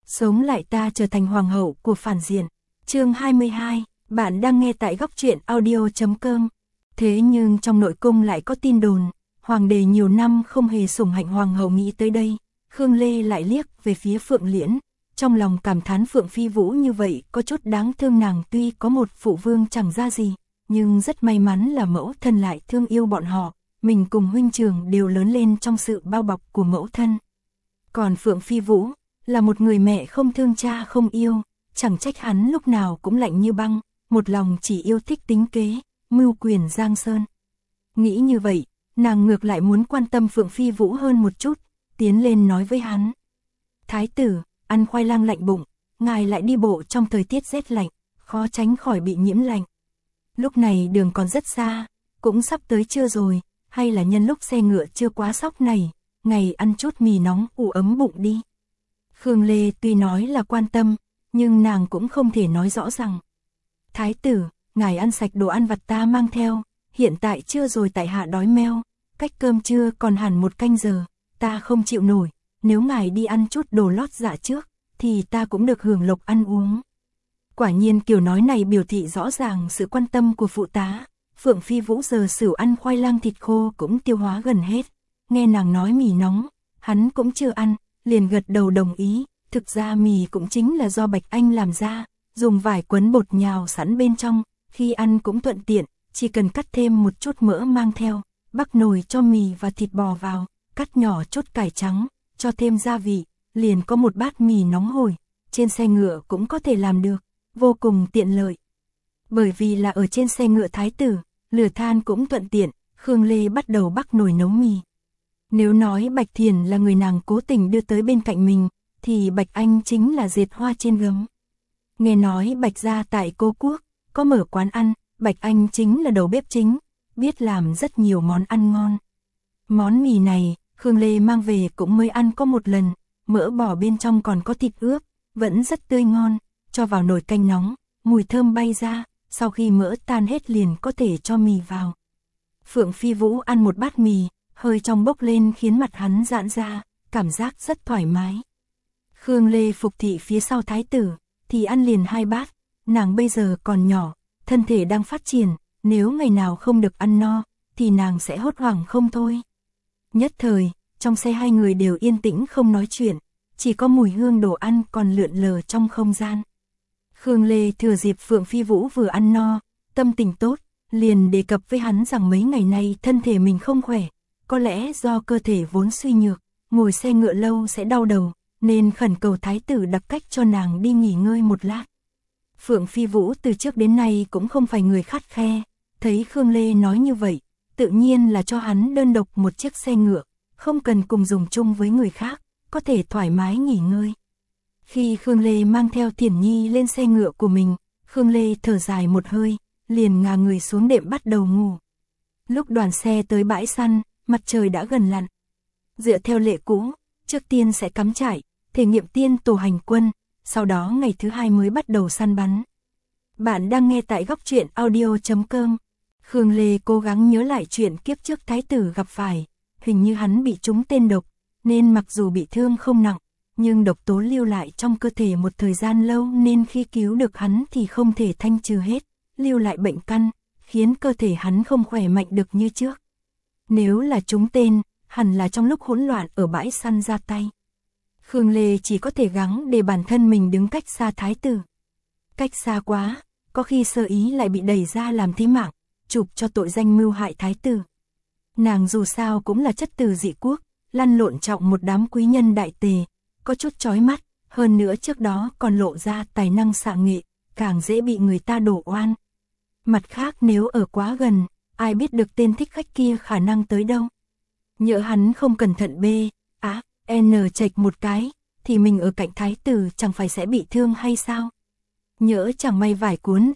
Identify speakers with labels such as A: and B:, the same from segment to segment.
A: Sống lại ta trở thành hoàng hậu của phản diện. Chương 22, bạn đang nghe tại góc truyện audio.com. Thế nhưng trong nội cung lại có tin đồn, hoàng đế nhiều năm không hề sủng hạnh hoàng hậu. Nghĩ tới đây, Khương Lê lại liếc về phía Phượng Liễn, trong lòng cảm thán Phượng Phi Vũ như vậy có chút đáng thương. Nàng tuy có một phụ vương chẳng ra gì, nhưng rất may mắn là mẫu thân lại thương yêu bọn họ, mình cùng huynh trưởng đều lớn lên trong sự bao bọc của mẫu thân. Còn Phượng Phi Vũ là một người mẹ không thương cha không yêu, chẳng trách hắn lúc nào cũng lạnh như băng, một lòng chỉ yêu thích tính kế, mưu quyền giang sơn. Nghĩ như vậy, nàng ngược lại muốn quan tâm Phượng Phi Vũ hơn một chút, tiến lên nói với hắn. Thái tử, ăn khoai lang lạnh bụng, ngài lại đi bộ trong thời tiết rét lạnh, khó tránh khỏi bị nhiễm lạnh. Lúc này đường còn rất xa, cũng sắp tới trưa rồi, hay là nhân lúc xe ngựa chưa quá sóc này, ngày ăn chút mì nóng ủ ấm bụng đi. Khương Lê tuy nói là quan tâm, nhưng nàng cũng không thể nói rõ rằng. Thái tử, ngài ăn sạch đồ ăn vặt ta mang theo, hiện tại trưa rồi tại hạ đói meo, cách cơm trưa còn hẳn 1 canh giờ, ta không chịu nổi, nếu ngài đi ăn chút đồ lót dạ trước, thì ta cũng được hưởng lộc ăn uống. Quả nhiên kiểu nói này biểu thị rõ ràng sự quan tâm của phụ tá. Phượng Phi Vũ giờ sửu ăn khoai lang thịt khô cũng tiêu hóa gần hết, nghe nàng nói mì nóng, hắn cũng chưa ăn, liền gật đầu đồng ý. Thực ra mì cũng chính là do Bạch Anh làm ra, dùng vải quấn bột nhào sẵn bên trong, khi ăn cũng thuận tiện, chỉ cần cắt thêm một chút mỡ mang theo, bắc nồi cho mì và thịt bò vào, cắt nhỏ chút cải trắng, cho thêm gia vị, liền có một bát mì nóng hổi, trên xe ngựa cũng có thể làm được, vô cùng tiện lợi. Bởi vì là ở trên xe ngựa thái tử, lửa than cũng thuận tiện, Khương Lê bắt đầu bắc nồi nấu mì. Nếu nói Bạch Thiền là người nàng cố tình đưa tới bên cạnh mình, thì Bạch Anh chính là dệt hoa trên gấm. Nghe nói Bạch gia tại Cố Quốc có mở quán ăn, Bạch Anh chính là đầu bếp chính, biết làm rất nhiều món ăn ngon. Món mì này, Khương Lê mang về cũng mới ăn có một lần, mỡ bò bên trong còn có thịt ướp, vẫn rất tươi ngon, cho vào nồi canh nóng, mùi thơm bay ra, sau khi mỡ tan hết liền có thể cho mì vào. Phượng Phi Vũ ăn một bát mì, hơi trong bốc lên khiến mặt hắn giãn ra, cảm giác rất thoải mái. Khương Lê phục thị phía sau thái tử, thì ăn liền 2 bát, nàng bây giờ còn nhỏ, thân thể đang phát triển, nếu ngày nào không được ăn no, thì nàng sẽ hốt hoảng không thôi. Nhất thời, trong xe hai người đều yên tĩnh không nói chuyện, chỉ có mùi hương đồ ăn còn lượn lờ trong không gian. Khương Lê thừa dịp Phượng Phi Vũ vừa ăn no, tâm tình tốt, liền đề cập với hắn rằng mấy ngày nay thân thể mình không khỏe, có lẽ do cơ thể vốn suy nhược, ngồi xe ngựa lâu sẽ đau đầu, nên khẩn cầu thái tử đặc cách cho nàng đi nghỉ ngơi một lát. Phượng Phi Vũ từ trước đến nay cũng không phải người khắt khe, thấy Khương Lê nói như vậy, tự nhiên là cho hắn đơn độc một chiếc xe ngựa, không cần cùng dùng chung với người khác, có thể thoải mái nghỉ ngơi. Khi Khương Lê mang theo Thiển Nhi lên xe ngựa của mình, Khương Lê thở dài một hơi, liền ngả người xuống đệm bắt đầu ngủ. Lúc đoàn xe tới bãi săn, mặt trời đã gần lặn. Dựa theo lệ cũ, trước tiên sẽ cắm trại, thể nghiệm tiên tổ hành quân, sau đó ngày thứ 2 mới bắt đầu săn bắn. Bạn đang nghe tại góc truyện audio.com. Khương Lê cố gắng nhớ lại chuyện kiếp trước thái tử gặp phải, hình như hắn bị trúng tên độc, nên mặc dù bị thương không nặng, nhưng độc tố lưu lại trong cơ thể một thời gian lâu nên khi cứu được hắn thì không thể thanh trừ hết, lưu lại bệnh căn, khiến cơ thể hắn không khỏe mạnh được như trước. Nếu là trúng tên, hẳn là trong lúc hỗn loạn ở bãi săn ra tay. Khương Lê chỉ có thể gắng để bản thân mình đứng cách xa thái tử. Cách xa quá, có khi sơ ý lại bị đẩy ra làm thí mạng, chụp cho tội danh mưu hại thái tử. Nàng dù sao cũng là chất tử dị quốc, lăn lộn trọng một đám quý nhân đại tề, có chút chói mắt, hơn nữa trước đó còn lộ ra tài năng xạ nghệ, càng dễ bị người ta đổ oan. Mặt khác nếu ở quá gần, ai biết được tên thích khách kia khả năng tới đâu. Nhỡ hắn không cẩn thận chệch một cái, thì mình ở cạnh thái tử chẳng phải sẽ bị thương hay sao? Nhỡ chẳng may vải cuốn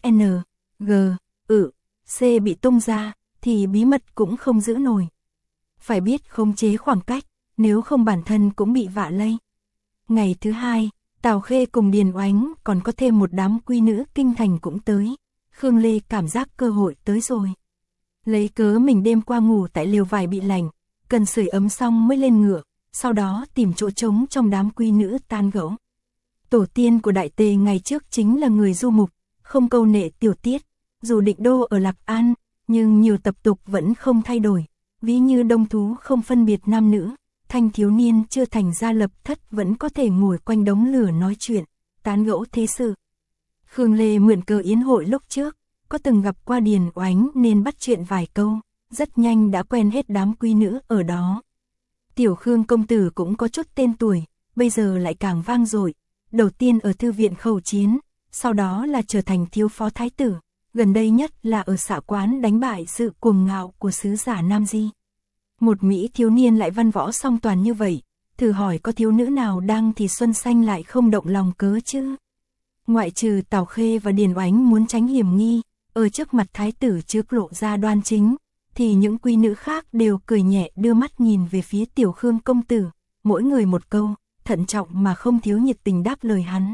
A: C bị tung ra, thì bí mật cũng không giữ nổi. Phải biết khống chế khoảng cách, nếu không bản thân cũng bị vạ lây. Ngày thứ 2, Tào Khê cùng Điền Oánh còn có thêm một đám quý nữ kinh thành cũng tới. Khương Lê cảm giác cơ hội tới rồi. Lấy cớ mình đêm qua ngủ tại lều vải bị lạnh, cần sưởi ấm xong mới lên ngựa, sau đó tìm chỗ trống trong đám quý nữ tan gẫu. Tổ tiên của Đại Tề ngày trước chính là người du mục, không câu nệ tiểu tiết, dù định đô ở Lạc An, nhưng nhiều tập tục vẫn không thay đổi, ví như đông thú không phân biệt nam nữ, thanh thiếu niên chưa thành gia lập thất vẫn có thể ngồi quanh đống lửa nói chuyện, tán gẫu thế sự. Khương Lê mượn cớ yến hội lúc trước, có từng gặp qua Điền Oánh nên bắt chuyện vài câu, rất nhanh đã quen hết đám quý nữ ở đó. Tiểu Khương công tử cũng có chút tên tuổi, bây giờ lại càng vang dội, đầu tiên ở thư viện khẩu chiến, sau đó là trở thành thiếu phó thái tử, gần đây nhất là ở Xạ Quán đánh bại sự cuồng ngạo của sứ giả Nam Di. Một Mỹ thiếu niên lại văn võ song toàn như vậy, thử hỏi có thiếu nữ nào đang thì xuân xanh lại không động lòng cớ chứ? Ngoại trừ Tào Khê và Điền Oánh muốn tránh hiểm nghi, ở trước mặt thái tử trước lộ ra đoan chính, thì những quý nữ khác đều cười nhẹ đưa mắt nhìn về phía Tiểu Khương công tử, mỗi người một câu, thận trọng mà không thiếu nhiệt tình đáp lời hắn.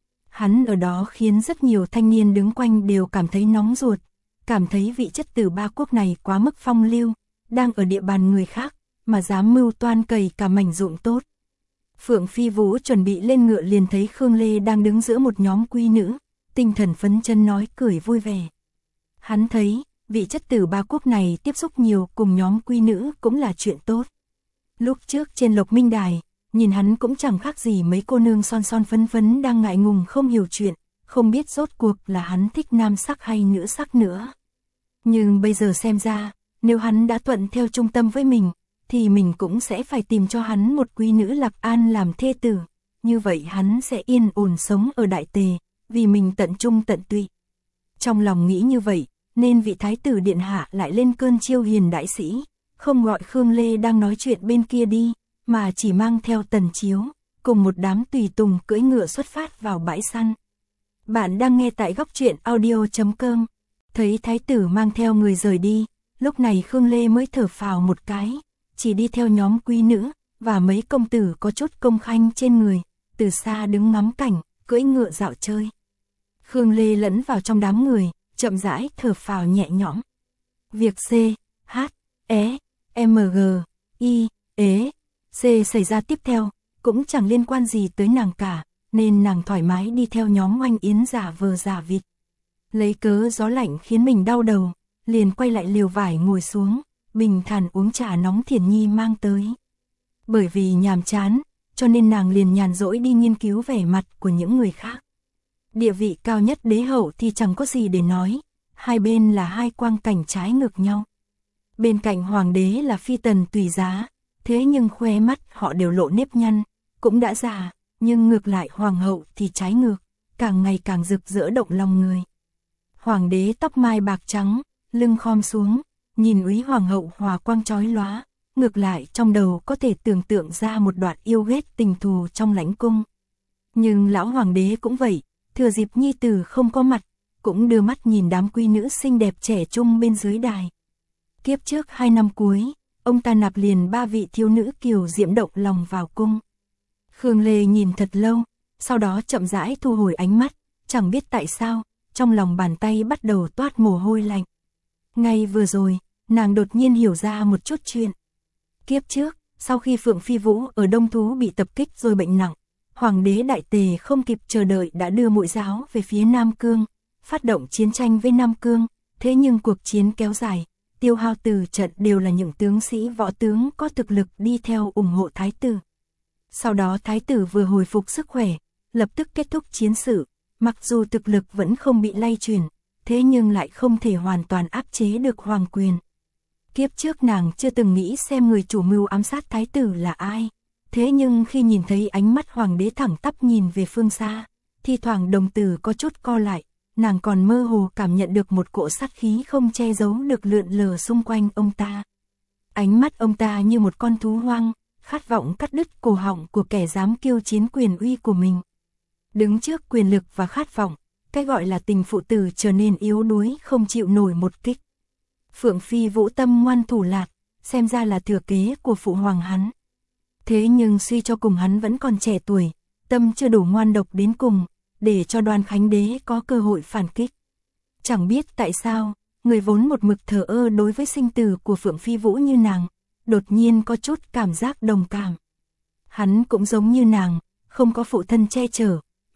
A: Hắn ở đó khiến rất nhiều thanh niên đứng quanh đều cảm thấy nóng ruột, cảm thấy vị chất tử ba quốc này quá mức phong lưu, đang ở địa bàn người khác, mà dám mưu toan cày cả mảnh ruộng tốt. Phượng Phi Vũ chuẩn bị lên ngựa liền thấy Khương Lê đang đứng giữa một nhóm quý nữ, tinh thần phấn chấn nói cười vui vẻ. Hắn thấy, vị chất tử ba quốc này tiếp xúc nhiều cùng nhóm quý nữ cũng là chuyện tốt. Lúc trước trên Lộc Minh Đài, nhìn hắn cũng chẳng khác gì mấy cô nương son son phấn phấn đang ngại ngùng không hiểu chuyện, không biết rốt cuộc là hắn thích nam sắc hay nữ sắc nữa. Nhưng bây giờ xem ra, nếu hắn đã thuận theo trung tâm với mình, thì mình cũng sẽ phải tìm cho hắn một quý nữ Lạc An làm thê tử, như vậy hắn sẽ yên ổn sống ở Đại Tề, vì mình tận trung tận tụy. Trong lòng nghĩ như vậy, nên vị thái tử điện hạ lại lên cơn chiêu hiền đại sĩ, không gọi Khương Lê đang nói chuyện bên kia đi, mà chỉ mang theo Tần Chiếu, cùng một đám tùy tùng cưỡi ngựa xuất phát vào bãi săn. Bạn đang nghe tại góc truyện audio.com. Thấy thái tử mang theo người rời đi, lúc này Khương Lê mới thở phào một cái, chỉ đi theo nhóm quý nữ, và mấy công tử có chút công khanh trên người, từ xa đứng ngắm cảnh, cưỡi ngựa dạo chơi. Khương Lê lẫn vào trong đám người, chậm rãi thở phào nhẹ nhõm. Việc C, H, E, M, G, I, E, C xảy ra tiếp theo, cũng chẳng liên quan gì tới nàng cả, nên nàng thoải mái đi theo nhóm Oanh Yến giả vờ giả vịt. Lấy cớ gió lạnh khiến mình đau đầu, liền quay lại liều vải ngồi xuống, bình thản uống trà nóng Thiền Nhi mang tới. Bởi vì nhàm chán, cho nên nàng liền nhàn rỗi đi nghiên cứu vẻ mặt của những người khác. Địa vị cao nhất đế hậu thì chẳng có gì để nói, hai bên là hai quang cảnh trái ngược nhau. Bên cạnh hoàng đế là phi tần tùy giá, thế nhưng khóe mắt họ đều lộ nếp nhăn, cũng đã già, nhưng ngược lại hoàng hậu thì trái ngược, càng ngày càng rực rỡ động lòng người. Hoàng đế tóc mai bạc trắng, lưng khom xuống, nhìn úy hoàng hậu hòa quang chói lóa, ngược lại trong đầu có thể tưởng tượng ra một đoạn yêu ghét tình thù trong lãnh cung. Nhưng lão hoàng đế cũng vậy, thừa dịp nhi tử không có mặt, cũng đưa mắt nhìn đám quý nữ xinh đẹp trẻ trung bên dưới đài. Kiếp trước 2 năm cuối, ông ta nạp liền 3 vị thiếu nữ kiều diễm động lòng vào cung. Khương Lê nhìn thật lâu, sau đó chậm rãi thu hồi ánh mắt, chẳng biết tại sao, trong lòng bàn tay bắt đầu toát mồ hôi lạnh. Ngay vừa rồi, nàng đột nhiên hiểu ra một chút chuyện. Kiếp trước, sau khi Phượng Phi Vũ ở Đông Thú bị tập kích rồi bệnh nặng, Hoàng đế Đại Tề không kịp chờ đợi đã đưa Muội Giáo về phía Nam Cương, phát động chiến tranh với Nam Cương, thế nhưng cuộc chiến kéo dài, tiêu hao từ trận đều là những tướng sĩ võ tướng có thực lực đi theo ủng hộ thái tử. Sau đó thái tử vừa hồi phục sức khỏe, lập tức kết thúc chiến sự, mặc dù thực lực vẫn không bị lay chuyển, thế nhưng lại không thể hoàn toàn áp chế được hoàng quyền. Kiếp trước nàng chưa từng nghĩ xem người chủ mưu ám sát thái tử là ai, thế nhưng khi nhìn thấy ánh mắt hoàng đế thẳng tắp nhìn về phương xa, thi thoảng đồng tử có chút co lại, nàng còn mơ hồ cảm nhận được một cỗ sát khí không che giấu được lượn lờ xung quanh ông ta. Ánh mắt ông ta như một con thú hoang, khát vọng cắt đứt cổ họng của kẻ dám kiêu chiến quyền uy của mình. Đứng trước quyền lực và khát vọng, cái gọi là tình phụ tử trở nên yếu đuối không chịu nổi một kích. Phượng Phi Vũ tâm ngoan thủ lạt, xem ra là thừa kế của phụ hoàng hắn. Thế nhưng suy cho cùng hắn vẫn còn trẻ tuổi, tâm chưa đủ ngoan độc đến cùng, để cho Đoan Khánh Đế có cơ hội phản kích. Chẳng biết tại sao, người vốn một mực thờ ơ đối với sinh tử của Phượng Phi Vũ như nàng, đột nhiên có chút cảm giác đồng cảm. Hắn cũng giống như nàng, không có phụ thân che chở,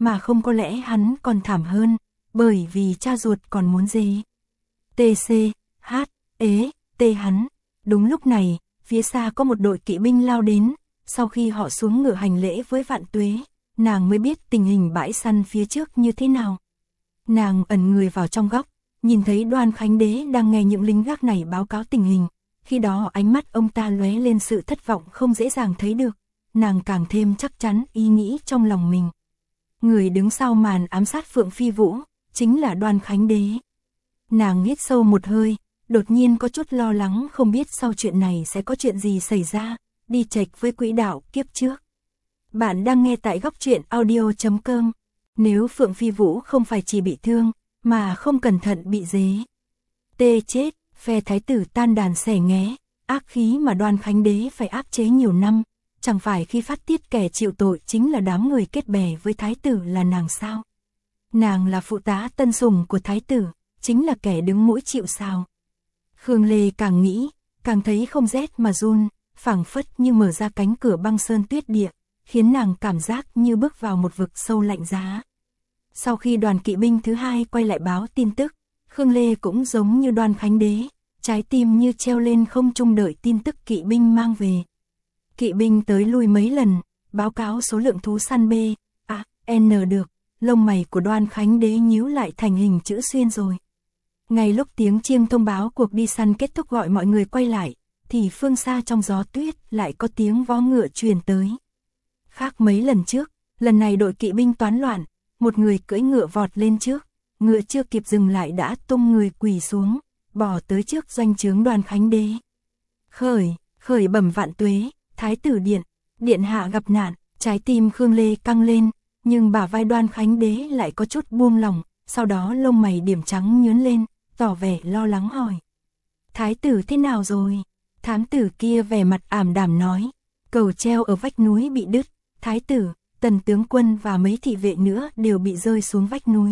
A: mà không có lẽ hắn còn thảm hơn, bởi vì cha ruột còn muốn dê. TC, H, ế, T hắn. Đúng lúc này, phía xa có một đội kỵ binh lao đến, sau khi họ xuống ngựa hành lễ với Vạn Tuế, nàng mới biết tình hình bãi săn phía trước như thế nào. Nàng ẩn người vào trong góc, nhìn thấy Đoan Khánh Đế đang nghe những lính gác này báo cáo tình hình, khi đó ánh mắt ông ta lóe lên sự thất vọng không dễ dàng thấy được, nàng càng thêm chắc chắn ý nghĩ trong lòng mình. Người đứng sau màn ám sát Phượng Phi Vũ, chính là Đoan Khánh Đế. Nàng hít sâu một hơi, đột nhiên có chút lo lắng không biết sau chuyện này sẽ có chuyện gì xảy ra, đi chệch với quỹ đạo kiếp trước. Bạn đang nghe tại góc truyện audio.com. Nếu Phượng Phi Vũ không phải chỉ bị thương, mà không cẩn thận bị dế. Tê chết, phe thái tử tan đàn xẻ nghé, ác khí mà Đoan Khánh Đế phải áp chế nhiều năm, chẳng phải khi phát tiết kẻ chịu tội chính là đám người kết bè với thái tử là nàng sao? Nàng là phụ tá tân sủng của thái tử, chính là kẻ đứng mũi chịu sào. Khương Lê càng nghĩ, càng thấy không rét mà run, phảng phất như mở ra cánh cửa băng sơn tuyết địa, khiến nàng cảm giác như bước vào một vực sâu lạnh giá. Sau khi đoàn kỵ binh thứ hai quay lại báo tin tức, Khương Lê cũng giống như Đoan Khánh Đế, trái tim như treo lên không trung đợi tin tức kỵ binh mang về. Kỵ binh tới lui mấy lần, báo cáo số lượng thú săn B, A, N được, lông mày của Đoan Khánh Đế nhíu lại thành hình chữ xuyên rồi. Ngay lúc tiếng chiêng thông báo cuộc đi săn kết thúc gọi mọi người quay lại, thì phương xa trong gió tuyết lại có tiếng vó ngựa truyền tới. Khác mấy lần trước, lần này đội kỵ binh toán loạn, một người cưỡi ngựa vọt lên trước, ngựa chưa kịp dừng lại đã tung người quỳ xuống, bỏ tới trước doanh trướng Đoan Khánh Đế. Khởi bẩm Vạn Tuế, thái tử điện hạ gặp nạn, trái tim Khương Lê căng lên, nhưng bả vai Đoan Khánh Đế lại có chút buông lỏng, sau đó lông mày điểm trắng nhướng lên, tỏ vẻ lo lắng hỏi. Thái tử thế nào rồi? Thám tử kia vẻ mặt ảm đạm nói, cầu treo ở vách núi bị đứt, thái tử, Tần tướng quân và mấy thị vệ nữa đều bị rơi xuống vách núi.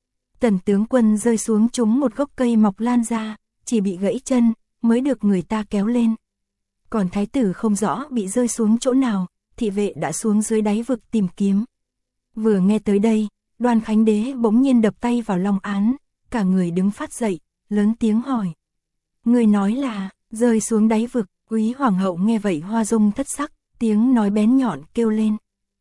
A: Tần tướng quân rơi xuống trúng một gốc cây mọc lan ra, chỉ bị gãy chân, mới được người ta kéo lên. Còn thái tử không rõ bị rơi xuống chỗ nào, thị vệ đã xuống dưới đáy vực tìm kiếm. Vừa nghe tới đây, Đoan Khánh Đế bỗng nhiên đập tay vào long án, cả người đứng phát dậy, lớn tiếng hỏi. Người nói là, rơi xuống đáy vực, Quý Hoàng hậu nghe vậy hoa dung thất sắc, tiếng nói bén nhọn kêu lên.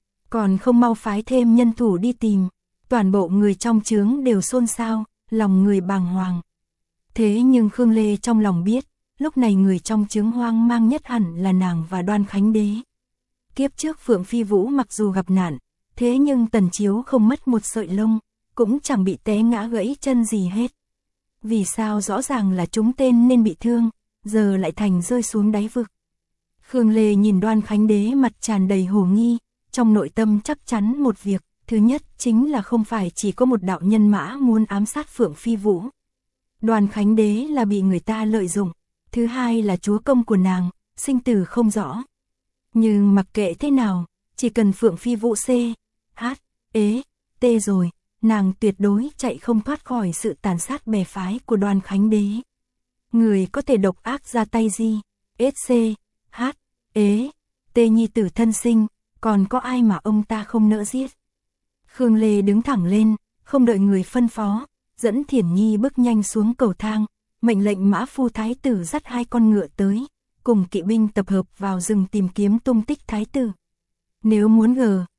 A: Còn không mau phái thêm nhân thủ đi tìm, toàn bộ người trong trướng đều xôn xao, lòng người bàng hoàng. Thế nhưng Khương Lê trong lòng biết, lúc này người trong trướng hoang mang nhất hẳn là nàng và Đoan Khánh Đế. Kiếp trước Phượng Phi Vũ mặc dù gặp nạn, thế nhưng Tần Chiếu không mất một sợi lông, cũng chẳng bị té ngã gãy chân gì hết. Vì sao rõ ràng là chúng tên nên bị thương, giờ lại thành rơi xuống đáy vực. Khương Lê nhìn Đoan Khánh Đế mặt tràn đầy hồ nghi, trong nội tâm chắc chắn một việc, thứ nhất chính là không phải chỉ có một đạo nhân mã muốn ám sát Phượng Phi Vũ. Đoan Khánh Đế là bị người ta lợi dụng, thứ hai là chúa công của nàng, sinh tử không rõ. Nhưng mặc kệ thế nào, chỉ cần Phượng Phi Vũ C, H, ế, T rồi, nàng tuyệt đối chạy không thoát khỏi sự tàn sát bè phái của Đoan Khánh Đế. Người có thể độc ác ra tay gì, SC, H, ế, T nhi tử thân sinh, còn có ai mà ông ta không nỡ giết. Khương Lê đứng thẳng lên, không đợi người phân phó, dẫn Thiển Nhi bước nhanh xuống cầu thang, mệnh lệnh mã phu thái tử dắt 2 con ngựa tới, cùng kỵ binh tập hợp vào rừng tìm kiếm tung tích thái tử. Nếu muốn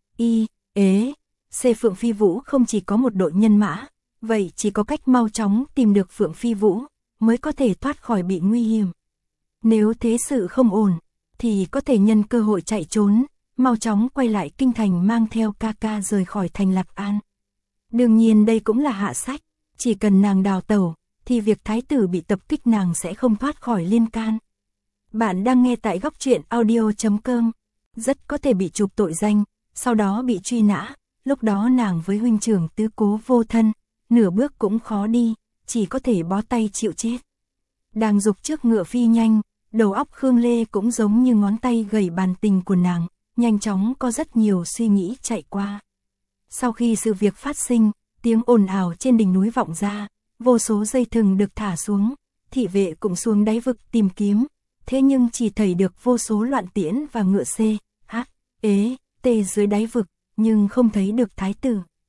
A: C Phượng Phi Vũ không chỉ có một đội nhân mã, vậy chỉ có cách mau chóng tìm được Phượng Phi Vũ, mới có thể thoát khỏi bị nguy hiểm. Nếu thế sự không ổn, thì có thể nhân cơ hội chạy trốn, mau chóng quay lại kinh thành mang theo ca ca rời khỏi thành Lạc An. Đương nhiên đây cũng là hạ sách, chỉ cần nàng đào tẩu, thì việc thái tử bị tập kích nàng sẽ không thoát khỏi liên can. Bạn đang nghe tại góc truyện audio.com, rất có thể bị chụp tội danh, sau đó bị truy nã, lúc đó nàng với huynh trưởng tứ cố vô thân, nửa bước cũng khó đi, chỉ có thể bó tay chịu chết. Đang dục trước ngựa phi nhanh, đầu óc Khương Lê cũng giống như ngón tay gầy bàn tình của nàng, nhanh chóng có rất nhiều suy nghĩ chạy qua. Sau khi sự việc phát sinh, tiếng ồn ào trên đỉnh núi vọng ra, vô số dây thừng được thả xuống, thị vệ cũng xuống đáy vực tìm kiếm, thế nhưng chỉ thấy được vô số loạn tiễn và ngựa C, H, ế, T dưới đáy vực, nhưng không thấy được thái tử.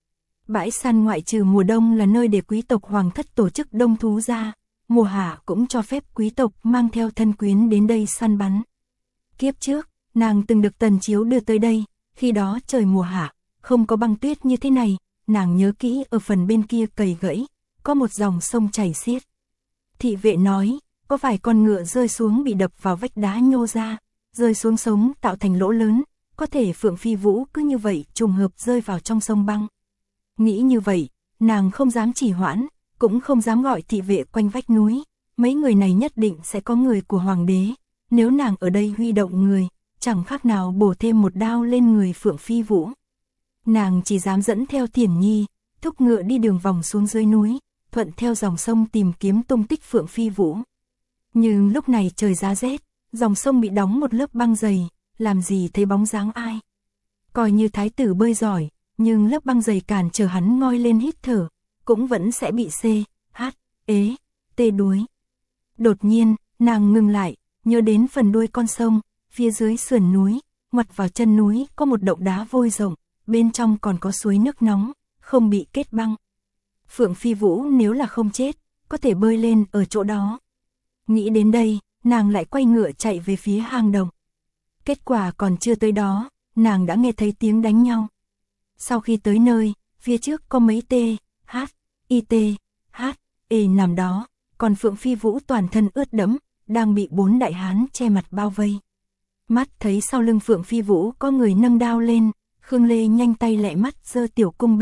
A: Bãi săn ngoại trừ mùa đông là nơi để quý tộc hoàng thất tổ chức đông thú ra, mùa hạ cũng cho phép quý tộc mang theo thân quyến đến đây săn bắn. Kiếp trước, nàng từng được Tần Chiếu đưa tới đây, khi đó trời mùa hạ, không có băng tuyết như thế này, nàng nhớ kỹ ở phần bên kia cầy gãy, có một dòng sông chảy xiết. Thị vệ nói, có vài con ngựa rơi xuống bị đập vào vách đá nhô ra, rơi xuống sống tạo thành lỗ lớn, có thể Phượng Phi Vũ cứ như vậy trùng hợp rơi vào trong sông băng. Nghĩ như vậy, nàng không dám trì hoãn, cũng không dám gọi thị vệ quanh vách núi, mấy người này nhất định sẽ có người của hoàng đế, nếu nàng ở đây huy động người, chẳng khác nào bổ thêm một đao lên người Phượng Phi Vũ. Nàng chỉ dám dẫn theo Thiển Nhi, thúc ngựa đi đường vòng xuống dưới núi, thuận theo dòng sông tìm kiếm tung tích Phượng Phi Vũ. Nhưng lúc này trời giá rét, dòng sông bị đóng một lớp băng dày, làm gì thấy bóng dáng ai. Coi như thái tử bơi giỏi, nhưng lớp băng dày cản trở hắn ngoi lên hít thở, cũng vẫn sẽ bị tê đuối. Đột nhiên, nàng ngừng lại, nhớ đến phần đuôi con sông, phía dưới sườn núi, ngoặt vào chân núi có một động đá vôi rộng, bên trong còn có suối nước nóng, không bị kết băng. Phượng Phi Vũ nếu là không chết, có thể bơi lên ở chỗ đó. Nghĩ đến đây, nàng lại quay ngựa chạy về phía hang động. Kết quả còn chưa tới đó, nàng đã nghe thấy tiếng đánh nhau. Sau khi tới nơi, phía trước có mấy nằm đó, còn Phượng Phi Vũ toàn thân ướt đẫm, đang bị 4 đại hán che mặt bao vây. Mắt thấy sau lưng Phượng Phi Vũ có người nâng đao lên, Khương Lê nhanh tay lẹ mắt giơ tiểu cung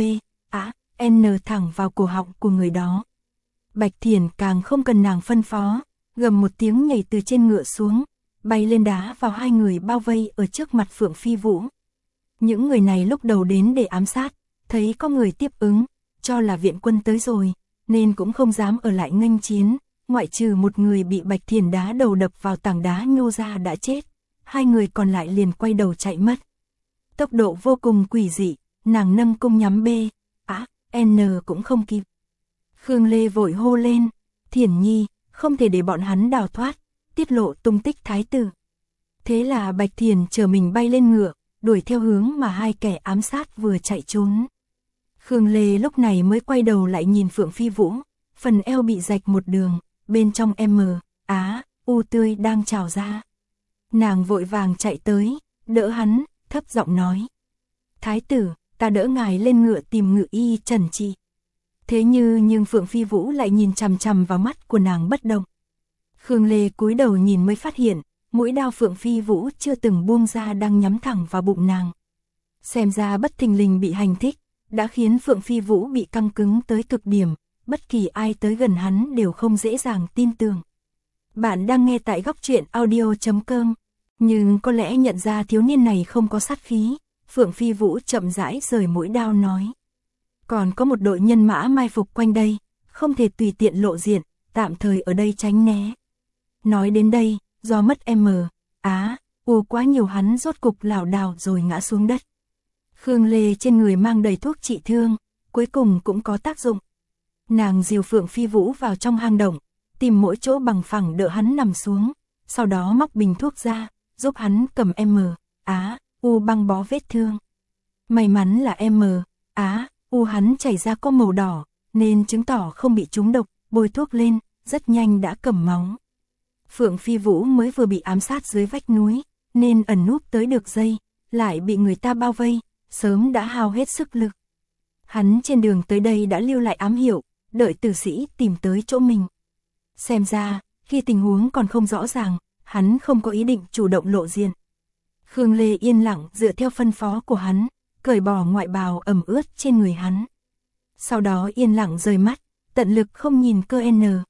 A: thẳng vào cổ họng của người đó. Bạch Thiển càng không cần nàng phân phó, gầm một tiếng nhảy từ trên ngựa xuống, bay lên đá vào hai người bao vây ở trước mặt Phượng Phi Vũ. Những người này lúc đầu đến để ám sát, thấy có người tiếp ứng, cho là viện quân tới rồi, nên cũng không dám ở lại nghênh chiến, ngoại trừ một người bị Bạch Thiển đá đầu đập vào tảng đá nhô ra đã chết, hai người còn lại liền quay đầu chạy mất. Tốc độ vô cùng quỷ dị, nàng nâng cung nhắm cũng không kịp. Khương Lê vội hô lên, Thiển Nhi, không thể để bọn hắn đào thoát, tiết lộ tung tích thái tử. Thế là Bạch Thiển chờ mình bay lên ngựa, đuổi theo hướng mà hai kẻ ám sát vừa chạy trốn. Khương Lê lúc này mới quay đầu lại nhìn Phượng Phi Vũ, phần eo bị rạch một đường, bên trong u tươi đang trào ra. Nàng vội vàng chạy tới, đỡ hắn, thấp giọng nói. Thái tử, ta đỡ ngài lên ngựa tìm ngự y trần trị. Thế nhưng Phượng Phi Vũ lại nhìn chằm chằm vào mắt của nàng bất động. Khương Lê cúi đầu nhìn mới phát hiện, mũi đao Phượng Phi Vũ chưa từng buông ra đang nhắm thẳng vào bụng nàng. Xem ra bất thình lình bị hành thích, đã khiến Phượng Phi Vũ bị căng cứng tới cực điểm, bất kỳ ai tới gần hắn đều không dễ dàng tin tưởng. Bạn đang nghe tại Góc Truyện Audio.com, nhưng có lẽ nhận ra thiếu niên này không có sát khí, Phượng Phi Vũ chậm rãi rời mũi đao nói. Còn có một đội nhân mã mai phục quanh đây, không thể tùy tiện lộ diện, tạm thời ở đây tránh né. Nói đến đây, do mất quá nhiều hắn rốt cục lảo đảo rồi ngã xuống đất. Khương Lê trên người mang đầy thuốc trị thương, cuối cùng cũng có tác dụng. Nàng dìu Phượng Phi Vũ vào trong hang động, tìm mỗi chỗ bằng phẳng đỡ hắn nằm xuống, sau đó móc bình thuốc ra, giúp hắn cầm băng bó vết thương. May mắn là hắn chảy ra có màu đỏ, nên chứng tỏ không bị trúng độc, bôi thuốc lên, rất nhanh đã cầm máu. Phượng Phi Vũ mới vừa bị ám sát dưới vách núi, nên ẩn núp tới được giây, lại bị người ta bao vây, sớm đã hao hết sức lực. Hắn trên đường tới đây đã lưu lại ám hiệu, đợi tử sĩ tìm tới chỗ mình. Xem ra, khi tình huống còn không rõ ràng, hắn không có ý định chủ động lộ diện. Khương Lê yên lặng dựa theo phân phó của hắn, cởi bỏ ngoại bào ẩm ướt trên người hắn. Sau đó yên lặng rời mắt, tận lực không nhìn cơ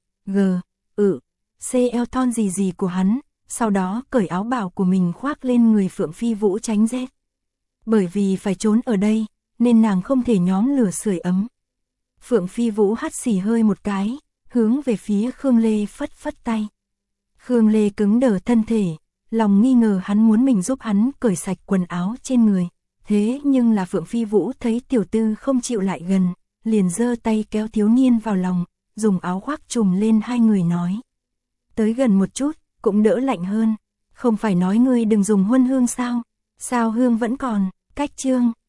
A: eo thon gì của hắn, sau đó cởi áo bào của mình khoác lên người Phượng Phi Vũ tránh rét. Bởi vì phải trốn ở đây, nên nàng không thể nhóm lửa sưởi ấm. Phượng Phi Vũ hắt xì hơi một cái, hướng về phía Khương Lê phất phất tay. Khương Lê cứng đờ thân thể, lòng nghi ngờ hắn muốn mình giúp hắn cởi sạch quần áo trên người. Thế nhưng là Phượng Phi Vũ thấy tiểu tư không chịu lại gần, liền giơ tay kéo thiếu niên vào lòng, dùng áo khoác trùm lên hai người nói. Tới gần một chút, cũng đỡ lạnh hơn. Không phải nói ngươi đừng dùng huân hương sao? Sao hương vẫn còn? Cách chương